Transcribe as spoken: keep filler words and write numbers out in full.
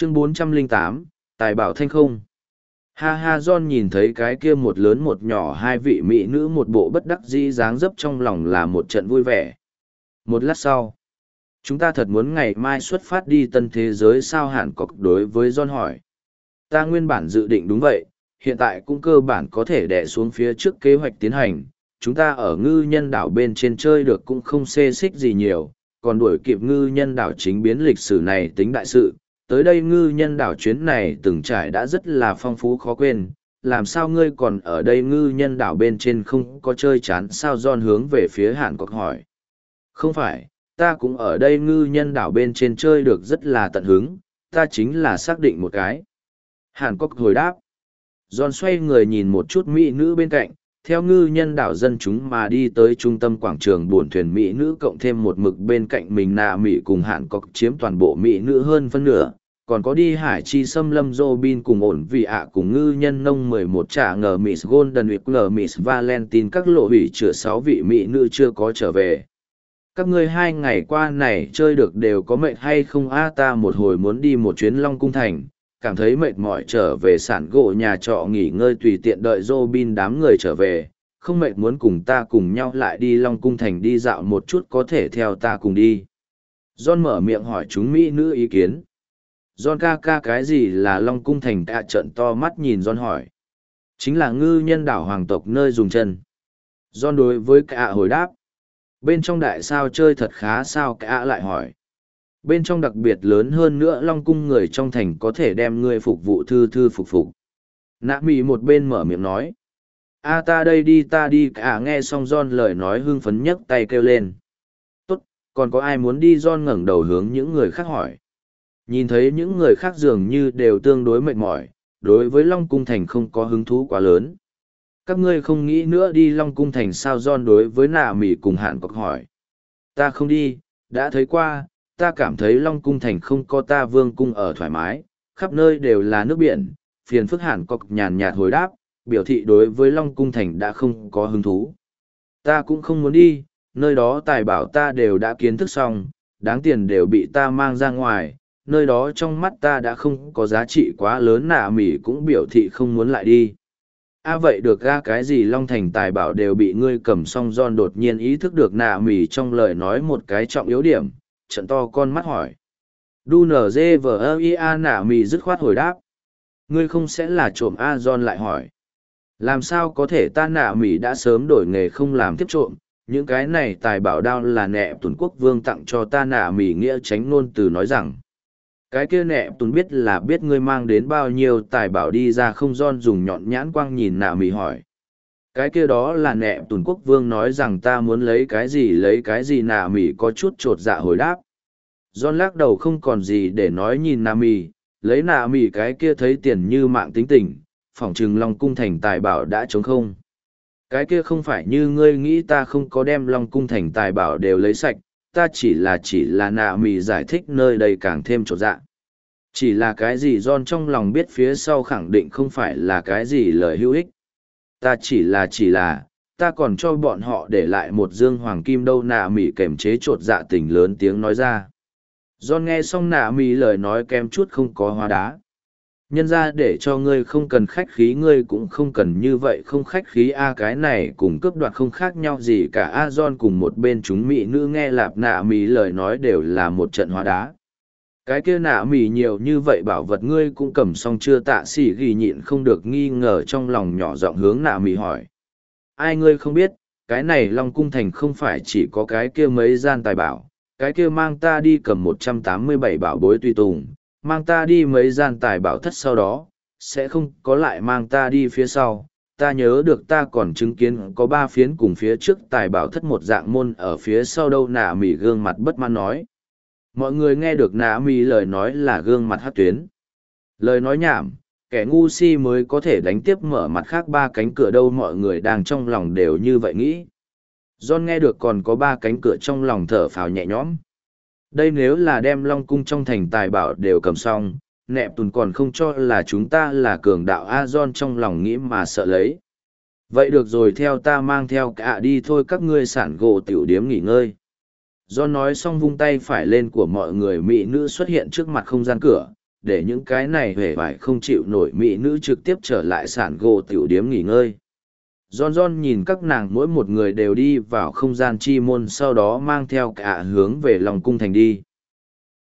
Chương bốn trăm lẻ tám, Tài bảo thanh không. Ha ha John nhìn thấy cái kia một lớn một nhỏ hai vị mỹ nữ một bộ bất đắc dĩ dáng dấp trong lòng là một trận vui vẻ. Một lát sau, chúng ta thật muốn ngày mai xuất phát đi tân thế giới sao Hàn Cốc đối với John hỏi. Ta nguyên bản dự định đúng vậy, hiện tại cũng cơ bản có thể đè xuống phía trước kế hoạch tiến hành. Chúng ta ở ngư nhân đảo bên trên chơi được cũng không xê xích gì nhiều, còn đuổi kịp ngư nhân đảo chính biến lịch sử này tính đại sự. Tới đây ngư nhân đảo chuyến này từng trải đã rất là phong phú khó quên, làm sao ngươi còn ở đây ngư nhân đảo bên trên không có chơi chán sao John hướng về phía Hàn Quốc hỏi. Không phải, ta cũng ở đây ngư nhân đảo bên trên chơi được rất là tận hứng, ta chính là xác định một cái. Hàn Quốc hồi đáp. John xoay người nhìn một chút mỹ nữ bên cạnh, theo ngư nhân đảo dân chúng mà đi tới trung tâm quảng trường buồn thuyền mỹ nữ cộng thêm một mực bên cạnh mình nạ mỹ cùng Hàn Quốc chiếm toàn bộ mỹ nữ hơn phân nửa. Còn có đi hải chi xâm lâm Robin cùng ổn vị ạ cùng ngư nhân nông mười một trả ngờ Miss Golden Week Miss Valentine các lộ hủy chữa sáu vị mỹ nữ chưa có trở về. Các ngươi hai ngày qua này chơi được đều có mệt hay không a ta một hồi muốn đi một chuyến Long Cung Thành, cảm thấy mệt mỏi trở về sản gỗ nhà trọ nghỉ ngơi tùy tiện đợi Robin đám người trở về, không mệt muốn cùng ta cùng nhau lại đi Long Cung Thành đi dạo một chút có thể theo ta cùng đi. John mở miệng hỏi chúng mỹ nữ ý kiến. John ca ca cái gì là Long Cung Thành cả trận to mắt nhìn John hỏi. Chính là ngư nhân đảo hoàng tộc nơi dùng chân. John đối với cả hồi đáp. Bên trong đại sao chơi thật khá sao cả lại hỏi. Bên trong đặc biệt lớn hơn nữa Long Cung người trong thành có thể đem ngươi phục vụ thư thư phục phục. Nạ mì một bên mở miệng nói. A ta đây đi ta đi cả nghe xong John lời nói hưng phấn nhấc tay kêu lên. Tốt, còn có ai muốn đi John ngẩng đầu hướng những người khác hỏi. Nhìn thấy những người khác dường như đều tương đối mệt mỏi, đối với Long Cung Thành không có hứng thú quá lớn. Các ngươi không nghĩ nữa đi Long Cung Thành sao John đối với nạ mỉ cùng Hàn Cốc hỏi. Ta không đi, đã thấy qua, ta cảm thấy Long Cung Thành không có ta vương cung ở thoải mái, khắp nơi đều là nước biển, phiền phức Hàn Cốc nhàn nhạt hồi đáp, biểu thị đối với Long Cung Thành đã không có hứng thú. Ta cũng không muốn đi, nơi đó tài bảo ta đều đã kiến thức xong, đáng tiền đều bị ta mang ra ngoài. Nơi đó trong mắt ta đã không có giá trị quá lớn nạ mỉ cũng biểu thị không muốn lại đi. A à vậy được ra cái gì Long Thành tài bảo đều bị ngươi cầm xong John đột nhiên ý thức được nạ mỉ trong lời nói một cái trọng yếu điểm, trận to con mắt hỏi. Đu nở dê vờ ơ i a nạ mỉ dứt khoát hồi đáp. Ngươi không sẽ là trộm A John lại hỏi. Làm sao có thể ta nạ mỉ đã sớm đổi nghề không làm tiếp trộm, những cái này tài bảo đao là nẹ tuần quốc vương tặng cho ta nạ mỉ nghĩa tránh ngôn từ nói rằng. Cái kia nẹ tùn biết là biết ngươi mang đến bao nhiêu tài bảo đi ra không John dùng nhọn nhãn quang nhìn nạ mỉ hỏi. Cái kia đó là nẹ tùn quốc vương nói rằng ta muốn lấy cái gì lấy cái gì nạ mỉ có chút trột dạ hồi đáp. John lắc đầu không còn gì để nói nhìn nạ mỉ, lấy nạ mỉ cái kia thấy tiền như mạng tính tình, phỏng chừng Long Cung Thành tài bảo đã trống không. Cái kia không phải như ngươi nghĩ ta không có đem Long Cung Thành tài bảo đều lấy sạch. Ta chỉ là chỉ là nạ mì giải thích nơi đây càng thêm trột dạ. Chỉ là cái gì John trong lòng biết phía sau khẳng định không phải là cái gì lời hữu ích. Ta chỉ là chỉ là, ta còn cho bọn họ để lại một dương hoàng kim đâu nạ mì kềm chế trột dạ tình lớn tiếng nói ra. John nghe xong nạ mì lời nói kém chút không có hóa đá. Nhân ra để cho ngươi không cần khách khí ngươi cũng không cần như vậy không khách khí a cái này cùng cướp đoạt không khác nhau gì cả a John cùng một bên chúng mỹ nữ nghe lạp nạ mì lời nói đều là một trận hóa đá. Cái kia nạ mì nhiều như vậy bảo vật ngươi cũng cầm xong chưa tạ xỉ ghi nhịn không được nghi ngờ trong lòng nhỏ giọng hướng nạ mì hỏi. Ai ngươi không biết, cái này Long Cung Thành không phải chỉ có cái kia mấy gian tài bảo, cái kia mang ta đi cầm một trăm tám mươi bảy bảo bối tùy tùng. Mang ta đi mấy gian tài bảo thất sau đó, sẽ không có lại mang ta đi phía sau. Ta nhớ được ta còn chứng kiến có ba phiến cùng phía trước tài bảo thất một dạng môn ở phía sau đâu nạ mỉ gương mặt bất mãn nói. Mọi người nghe được nạ mỉ lời nói là gương mặt hát tuyến. Lời nói nhảm, kẻ ngu si mới có thể đánh tiếp mở mặt khác ba cánh cửa đâu mọi người đang trong lòng đều như vậy nghĩ. John nghe được còn có ba cánh cửa trong lòng thở phào nhẹ nhõm. Đây nếu là đem Long Cung trong thành tài bảo đều cầm xong, nẹp tùn còn không cho là chúng ta là cường đạo A John trong lòng nghĩ mà sợ lấy. Vậy được rồi theo ta mang theo cả đi thôi các ngươi sản gỗ tiểu điếm nghỉ ngơi. John nói xong vung tay phải lên của mọi người mỹ nữ xuất hiện trước mặt không gian cửa, để những cái này hề vải không chịu nổi mỹ nữ trực tiếp trở lại sản gỗ tiểu điếm nghỉ ngơi. John John nhìn các nàng mỗi một người đều đi vào không gian chi môn, sau đó mang theo cả hướng về lòng cung thành đi.